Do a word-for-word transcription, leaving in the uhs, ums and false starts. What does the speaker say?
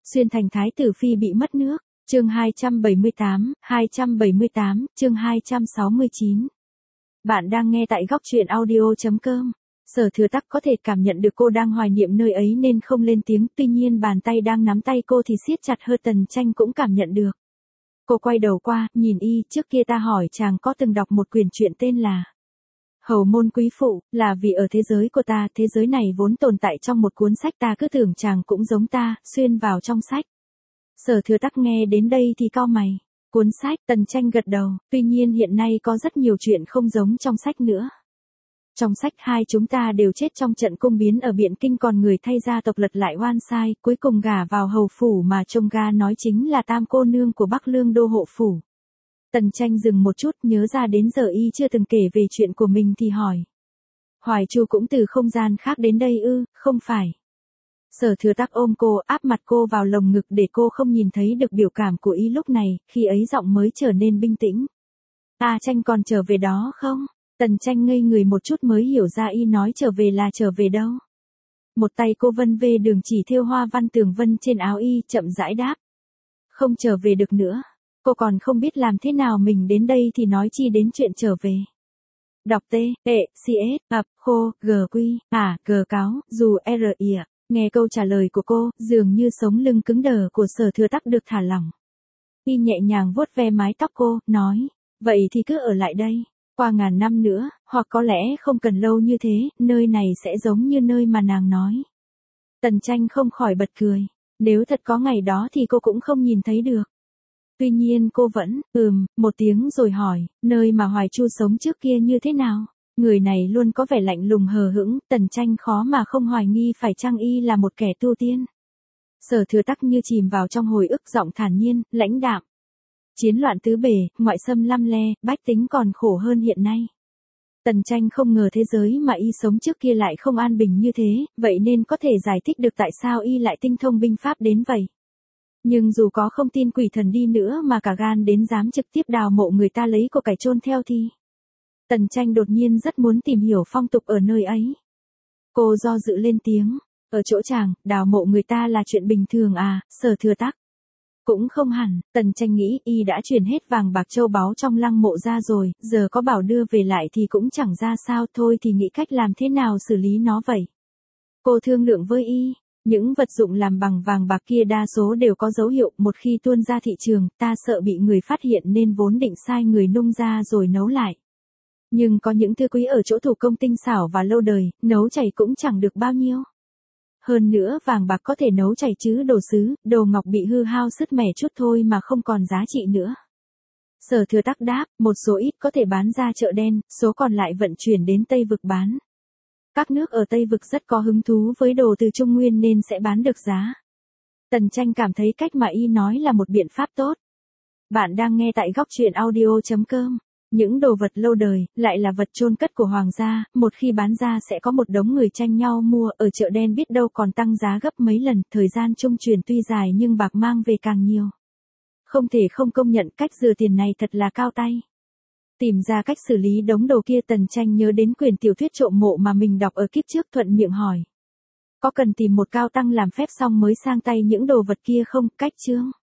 Xuyên thành thái tử phi bị mất nước. Chương hai trăm bảy mươi tám, hai trăm bảy mươi tám, chương hai trăm sáu mươi chín. Bạn đang nghe tại góc truyện audio chấm com. Sở Thừa Tắc có thể cảm nhận được cô đang hoài niệm nơi ấy nên không lên tiếng, tuy nhiên bàn tay đang nắm tay cô thì siết chặt hơn. Tần Tranh cũng cảm nhận được. Cô quay đầu qua, nhìn y, trước kia ta hỏi chàng có từng đọc một quyển truyện tên là Hầu Môn Quý Phụ, là vì ở thế giới của ta, thế giới này vốn tồn tại trong một cuốn sách, ta cứ tưởng chàng cũng giống ta, xuyên vào trong sách. Sở Thừa Tắc nghe đến đây thì cau mày. Cuốn sách, Tần Tranh gật đầu, tuy nhiên hiện nay có rất nhiều chuyện không giống trong sách nữa. Trong sách hai chúng ta đều chết trong trận cung biến ở Biện Kinh, còn người thay gia tộc lật lại oan sai, cuối cùng gả vào hầu phủ mà trông ga nói chính là tam cô nương của Bắc Lương đô hộ phủ. Tần Tranh dừng một chút, nhớ ra đến giờ y chưa từng kể về chuyện của mình thì hỏi. Hoài Chu cũng từ không gian khác đến đây ư? Không phải. Sở Thừa Tắc ôm cô, áp mặt cô vào lồng ngực để cô không nhìn thấy được biểu cảm của y lúc này, khi ấy giọng mới trở nên bình tĩnh. À, Tranh còn trở về đó không? Tần Tranh ngây người một chút mới hiểu ra y nói trở về là trở về đâu. Một tay cô vân về đường chỉ thêu hoa văn tường vân trên áo y, chậm rãi đáp. Không trở về được nữa. Cô còn không biết làm thế nào mình đến đây thì nói chi đến chuyện trở về. Đọc T, E, C S, ập, khô, G quy, à, G cáo, dù R I. Nghe câu trả lời của cô, dường như sống lưng cứng đờ của Sở Thừa Tắc được thả lỏng. Y nhẹ nhàng vuốt ve mái tóc cô, nói, vậy thì cứ ở lại đây. Qua ngàn năm nữa, hoặc có lẽ không cần lâu như thế, nơi này sẽ giống như nơi mà nàng nói. Tần Tranh không khỏi bật cười. Nếu thật có ngày đó thì cô cũng không nhìn thấy được. Tuy nhiên cô vẫn, ừm, một tiếng rồi hỏi, nơi mà Hoài Chu sống trước kia như thế nào? Người này luôn có vẻ lạnh lùng hờ hững, Tần Tranh khó mà không hoài nghi phải chăng y là một kẻ tu tiên. Sở Thừa Tắc như chìm vào trong hồi ức, giọng thản nhiên, lãnh đạm. Chiến loạn tứ bề, ngoại xâm lăm le, bách tính còn khổ hơn hiện nay. Tần Tranh không ngờ thế giới mà y sống trước kia lại không an bình như thế, vậy nên có thể giải thích được tại sao y lại tinh thông binh pháp đến vậy. Nhưng dù có không tin quỷ thần đi nữa mà cả gan đến dám trực tiếp đào mộ người ta lấy của cải chôn theo thì. Tần Tranh đột nhiên rất muốn tìm hiểu phong tục ở nơi ấy. Cô do dự lên tiếng, ở chỗ chàng, đào mộ người ta là chuyện bình thường à? Sở Thừa Tắc. Cũng không hẳn, Tần Tranh nghĩ y đã chuyển hết vàng bạc châu báu trong lăng mộ ra rồi, giờ có bảo đưa về lại thì cũng chẳng ra sao, thôi thì nghĩ cách làm thế nào xử lý nó vậy. Cô thương lượng với y, những vật dụng làm bằng vàng bạc kia đa số đều có dấu hiệu, một khi tuôn ra thị trường, ta sợ bị người phát hiện nên vốn định sai người nung ra rồi nấu lại. Nhưng có những thứ quý ở chỗ thủ công tinh xảo và lâu đời, nấu chảy cũng chẳng được bao nhiêu. Hơn nữa vàng bạc có thể nấu chảy chứ đồ sứ, đồ ngọc bị hư hao sứt mẻ chút thôi mà không còn giá trị nữa. Sở Thừa Tắc đáp, một số ít có thể bán ra chợ đen, số còn lại vận chuyển đến Tây Vực bán. Các nước ở Tây Vực rất có hứng thú với đồ từ Trung Nguyên nên sẽ bán được giá. Tần Tranh cảm thấy cách mà y nói là một biện pháp tốt. Bạn đang nghe tại góc truyện audio chấm com. Những đồ vật lâu đời, lại là vật chôn cất của hoàng gia, một khi bán ra sẽ có một đống người tranh nhau mua, ở chợ đen biết đâu còn tăng giá gấp mấy lần, thời gian trung truyền tuy dài nhưng bạc mang về càng nhiều. Không thể không công nhận cách dừa tiền này thật là cao tay. Tìm ra cách xử lý đống đồ kia, Tần Tranh nhớ đến quyển tiểu thuyết trộm mộ mà mình đọc ở kiếp trước, thuận miệng hỏi. Có cần tìm một cao tăng làm phép xong mới sang tay những đồ vật kia không? Cách chương.